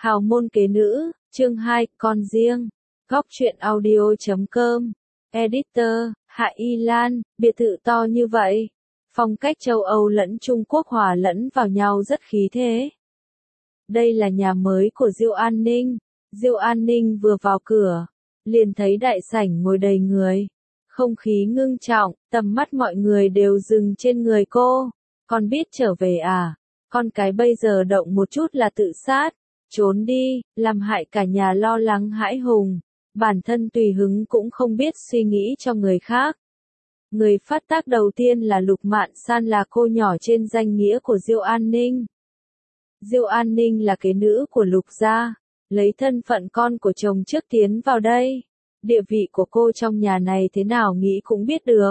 Hào môn kế nữ, chương 2, con riêng. Góc truyện audio.com. Editor, Hạ Y Lan, biệt thự to như vậy. Phong cách châu Âu lẫn Trung Quốc hòa lẫn vào nhau rất khí thế. Đây là nhà mới của Diêu An Ninh. Diêu An Ninh vừa vào cửa, liền thấy đại sảnh ngồi đầy người. Không khí ngưng trọng, tầm mắt mọi người đều dừng trên người cô. Con biết trở về à? Con cái bây giờ động một chút là tự sát. Trốn đi, làm hại cả nhà lo lắng hãi hùng. Bản thân tùy hứng cũng không biết suy nghĩ cho người khác. Người phát tác đầu tiên là Lục Mạn San, là cô nhỏ trên danh nghĩa của Diêu An Ninh. Diêu An Ninh là kế nữ của Lục gia, lấy thân phận con của chồng trước tiến vào đây. Địa vị của cô trong nhà này thế nào nghĩ cũng biết được.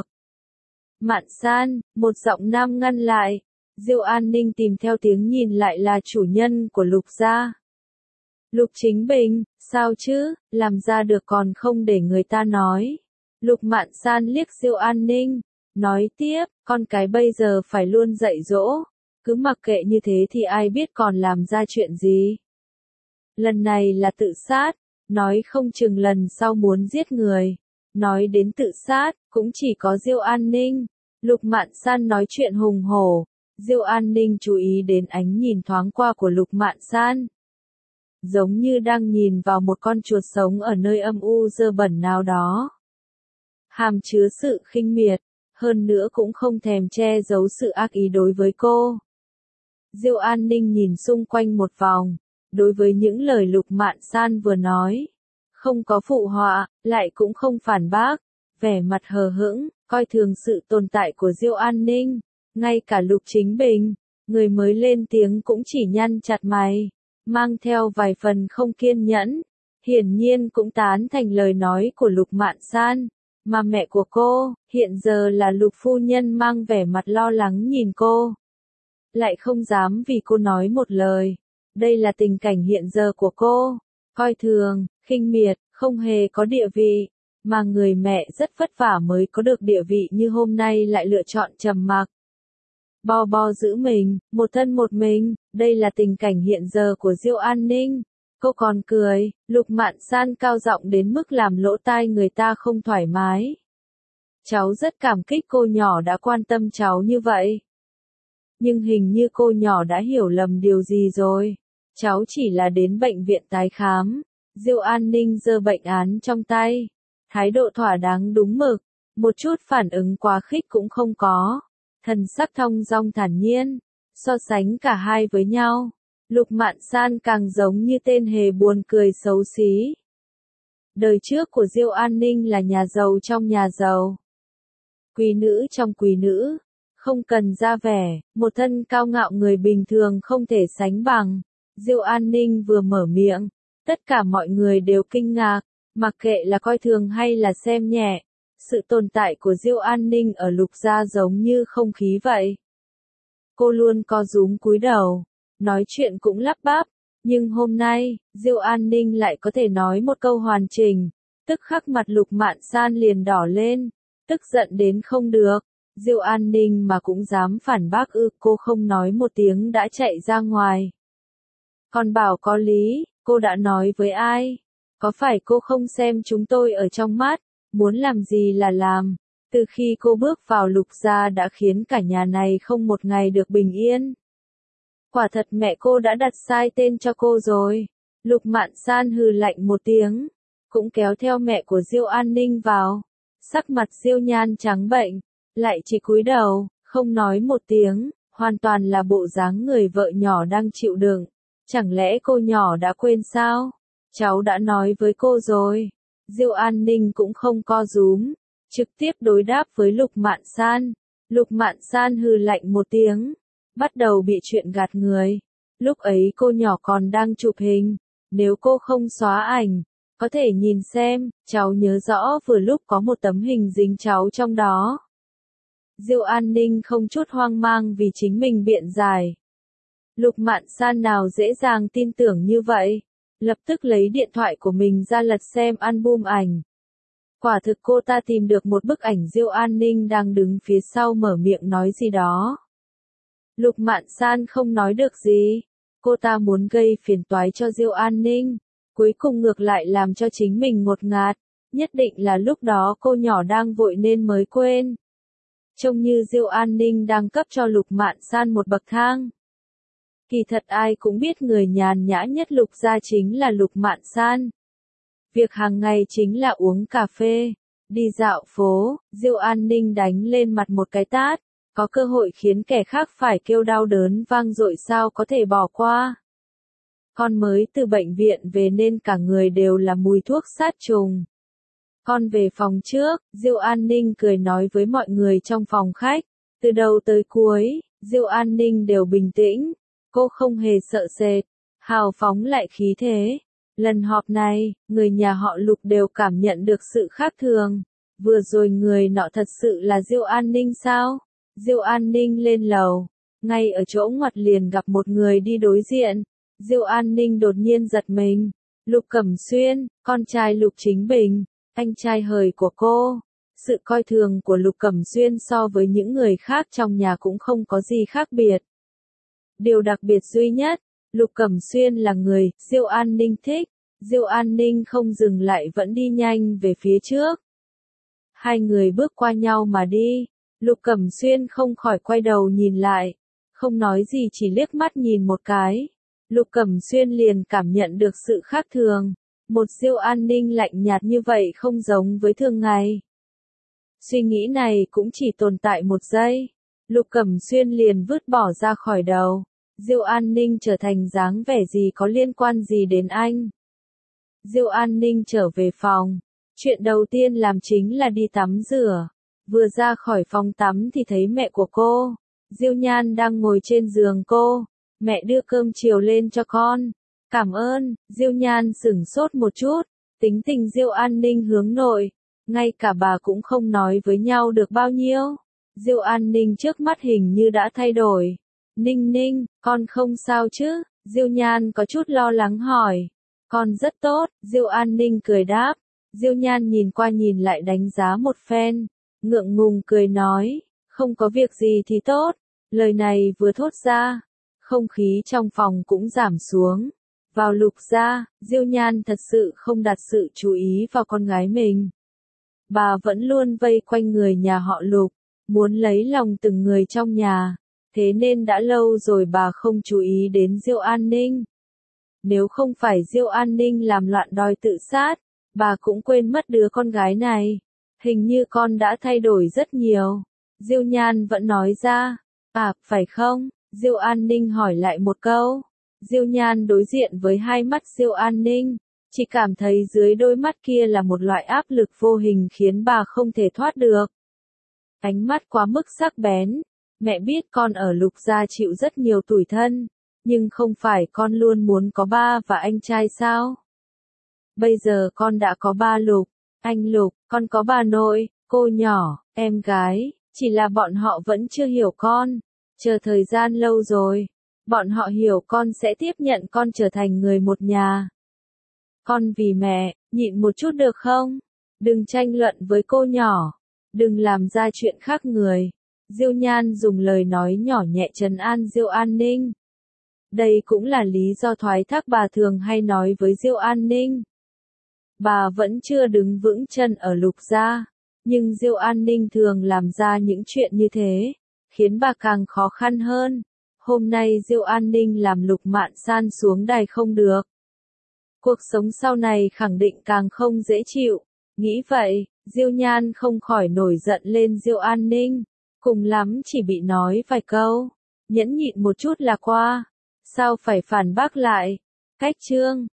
Mạn San, một giọng nam ngăn lại. Diêu An Ninh tìm theo tiếng nhìn lại là chủ nhân của Lục gia. Lục Chính Bình, sao chứ, làm ra được còn không để người ta nói. Lục Mạn San liếc Diêu An Ninh, nói tiếp, con cái bây giờ phải luôn dạy dỗ, cứ mặc kệ như thế thì ai biết còn làm ra chuyện gì. Lần này là tự sát, nói không chừng lần sau muốn giết người. Nói đến tự sát, cũng chỉ có Diêu An Ninh. Lục Mạn San nói chuyện hùng hổ. Diêu An Ninh chú ý đến ánh nhìn thoáng qua của Lục Mạn San. Giống như đang nhìn vào một con chuột sống ở nơi âm u dơ bẩn nào đó. Hàm chứa sự khinh miệt, hơn nữa cũng không thèm che giấu sự ác ý đối với cô. Diêu An Ninh nhìn xung quanh một vòng, đối với những lời Lục Mạn San vừa nói. Không có phụ họa, lại cũng không phản bác, vẻ mặt hờ hững, coi thường sự tồn tại của Diêu An Ninh. Ngay cả Lục Chính Bình, người mới lên tiếng cũng chỉ nhăn chặt mày, mang theo vài phần không kiên nhẫn, hiển nhiên cũng tán thành lời nói của Lục Mạn San, mà mẹ của cô, hiện giờ là Lục phu nhân, mang vẻ mặt lo lắng nhìn cô. Lại không dám vì cô nói một lời. Đây là tình cảnh hiện giờ của cô, coi thường, khinh miệt, không hề có địa vị, mà người mẹ rất vất vả mới có được địa vị như hôm nay lại lựa chọn trầm mặc. Bo bo giữ mình, một thân một mình, đây là tình cảnh hiện giờ của Diêu An Ninh. Cô còn cười, Lục Mạn San cao giọng đến mức làm lỗ tai người ta không thoải mái. Cháu rất cảm kích cô nhỏ đã quan tâm cháu như vậy. Nhưng hình như cô nhỏ đã hiểu lầm điều gì rồi. Cháu chỉ là đến bệnh viện tái khám. Diêu An Ninh giơ bệnh án trong tay. Thái độ thỏa đáng đúng mực, một chút phản ứng quá khích cũng không có. Thần sắc thong dong thản nhiên, so sánh cả hai với nhau, Lục Mạn San càng giống như tên hề buồn cười xấu xí. Đời trước của Diêu An Ninh là nhà giàu trong nhà giàu, quý nữ trong quý nữ, không cần ra vẻ, một thân cao ngạo người bình thường không thể sánh bằng. Diêu An Ninh vừa mở miệng, tất cả mọi người đều kinh ngạc, mặc kệ là coi thường hay là xem nhẹ. Sự tồn tại của Diêu An Ninh ở Lục gia giống như không khí vậy. Cô luôn co rúm cúi đầu, nói chuyện cũng lắp bắp, nhưng hôm nay, Diêu An Ninh lại có thể nói một câu hoàn chỉnh, tức khắc mặt Lục Mạn San liền đỏ lên, tức giận đến không được. Diêu An Ninh mà cũng dám phản bác ư? Cô không nói một tiếng đã chạy ra ngoài. Còn bảo có lý, cô đã nói với ai? Có phải cô không xem chúng tôi ở trong mắt? Muốn làm gì là làm. Từ khi cô bước vào Lục gia đã khiến cả nhà này không một ngày được bình yên. Quả thật mẹ cô đã đặt sai tên cho cô rồi. Lục Mạn San hừ lạnh một tiếng, cũng kéo theo mẹ của Diêu An Ninh vào. Sắc mặt Diêu Nhan trắng bệnh, lại chỉ cúi đầu, không nói một tiếng, hoàn toàn là bộ dáng người vợ nhỏ đang chịu đựng. Chẳng lẽ cô nhỏ đã quên sao? Cháu đã nói với cô rồi. Diêu An Ninh cũng không co rúm, trực tiếp đối đáp với Lục Mạn San. Lục Mạn San hừ lạnh một tiếng, bắt đầu bị chuyện gạt người. Lúc ấy cô nhỏ còn đang chụp hình, nếu cô không xóa ảnh, có thể nhìn xem, cháu nhớ rõ vừa lúc có một tấm hình dính cháu trong đó. Diêu An Ninh không chút hoang mang vì chính mình biện giải. Lục Mạn San nào dễ dàng tin tưởng như vậy. Lập tức lấy điện thoại của mình ra lật xem album ảnh. Quả thực cô ta tìm được một bức ảnh Diêu An Ninh đang đứng phía sau mở miệng nói gì đó. Lục Mạn San không nói được gì. Cô ta muốn gây phiền toái cho Diêu An Ninh, cuối cùng ngược lại làm cho chính mình ngột ngạt, nhất định là lúc đó cô nhỏ đang vội nên mới quên. Trông như Diêu An Ninh đang cấp cho Lục Mạn San một bậc thang. Kỳ thật ai cũng biết người nhàn nhã nhất Lục gia chính là Lục Mạn San. Việc hàng ngày chính là uống cà phê, đi dạo phố, Diêu An Ninh đánh lên mặt một cái tát, có cơ hội khiến kẻ khác phải kêu đau đớn vang dội sao có thể bỏ qua. Con mới từ bệnh viện về nên cả người đều là mùi thuốc sát trùng. Con về phòng trước, Diêu An Ninh cười nói với mọi người trong phòng khách. Từ đầu tới cuối, Diêu An Ninh đều bình tĩnh, cô không hề sợ sệt, hào phóng lại khí thế. Lần họp này, người nhà họ Lục đều cảm nhận được sự khác thường. Vừa rồi người nọ thật sự là Diêu An Ninh sao? Diêu An Ninh lên lầu, ngay ở chỗ ngoặt liền gặp một người đi đối diện. Diêu An Ninh đột nhiên giật mình. Lục Cẩm Xuyên, con trai Lục Chính Bình, anh trai hời của cô. Sự coi thường của Lục Cẩm Xuyên so với những người khác trong nhà cũng không có gì khác biệt. Điều đặc biệt duy nhất, Lục Cẩm Xuyên là người Diêu An Ninh thích. Diêu An Ninh không dừng lại vẫn đi nhanh về phía trước. Hai người bước qua nhau mà đi. Lục Cẩm Xuyên không khỏi quay đầu nhìn lại, không nói gì chỉ liếc mắt nhìn một cái. Lục Cẩm Xuyên liền cảm nhận được sự khác thường, một Diêu An Ninh lạnh nhạt như vậy không giống với thường ngày. Suy nghĩ này cũng chỉ tồn tại một giây, Lục Cẩm Xuyên liền vứt bỏ ra khỏi đầu. Diêu An Ninh trở thành dáng vẻ gì có liên quan gì đến anh? Diêu An Ninh trở về phòng, chuyện đầu tiên làm chính là đi tắm rửa. Vừa ra khỏi phòng tắm thì thấy mẹ của cô, Diêu Nhan đang ngồi trên giường cô. Mẹ đưa cơm chiều lên cho con. Cảm ơn. Diêu Nhan sửng sốt một chút. Tính tình Diêu An Ninh hướng nội, ngay cả bà cũng không nói với nhau được bao nhiêu. Diêu An Ninh trước mắt hình như đã thay đổi. Ninh Ninh, con không sao chứ? Diêu Nhan có chút lo lắng hỏi. Con rất tốt. Diêu An Ninh cười đáp. Diêu Nhan nhìn qua nhìn lại đánh giá một phen, ngượng ngùng cười nói, không có việc gì thì tốt. Lời này vừa thốt ra, không khí trong phòng cũng giảm xuống. Vào Lục gia, Diêu Nhan thật sự không đặt sự chú ý vào con gái mình. Bà vẫn luôn vây quanh người nhà họ Lục, muốn lấy lòng từng người trong nhà, thế nên đã lâu rồi bà không chú ý đến Diêu An Ninh. Nếu không phải Diêu An Ninh làm loạn đòi tự sát, bà cũng quên mất đứa con gái này. Hình như con đã thay đổi rất nhiều. Diêu Nhan vẫn nói ra. À, phải không? Diêu An Ninh hỏi lại một câu. Diêu Nhan đối diện với hai mắt Diêu An Ninh, chỉ cảm thấy dưới đôi mắt kia là một loại áp lực vô hình khiến bà không thể thoát được. Ánh mắt quá mức sắc bén. Mẹ biết con ở Lục gia chịu rất nhiều tủi thân, nhưng không phải con luôn muốn có ba và anh trai sao? Bây giờ con đã có ba Lục, anh Lục, con có bà nội, cô nhỏ, em gái, chỉ là bọn họ vẫn chưa hiểu con. Chờ thời gian lâu rồi, bọn họ hiểu con sẽ tiếp nhận con trở thành người một nhà. Con vì mẹ, nhịn một chút được không? Đừng tranh luận với cô nhỏ, đừng làm ra chuyện khác người. Diêu Nhan dùng lời nói nhỏ nhẹ trấn an Diêu An Ninh. Đây cũng là lý do thoái thác bà thường hay nói với Diêu An Ninh. Bà vẫn chưa đứng vững chân ở Lục gia, nhưng Diêu An Ninh thường làm ra những chuyện như thế, khiến bà càng khó khăn hơn. Hôm nay Diêu An Ninh làm Lục Mạn San xuống đài không được. Cuộc sống sau này khẳng định càng không dễ chịu. Nghĩ vậy, Diêu Nhan không khỏi nổi giận lên Diêu An Ninh. Cùng lắm chỉ bị nói vài câu, nhẫn nhịn một chút là qua. Sao phải phản bác lại? Cách chương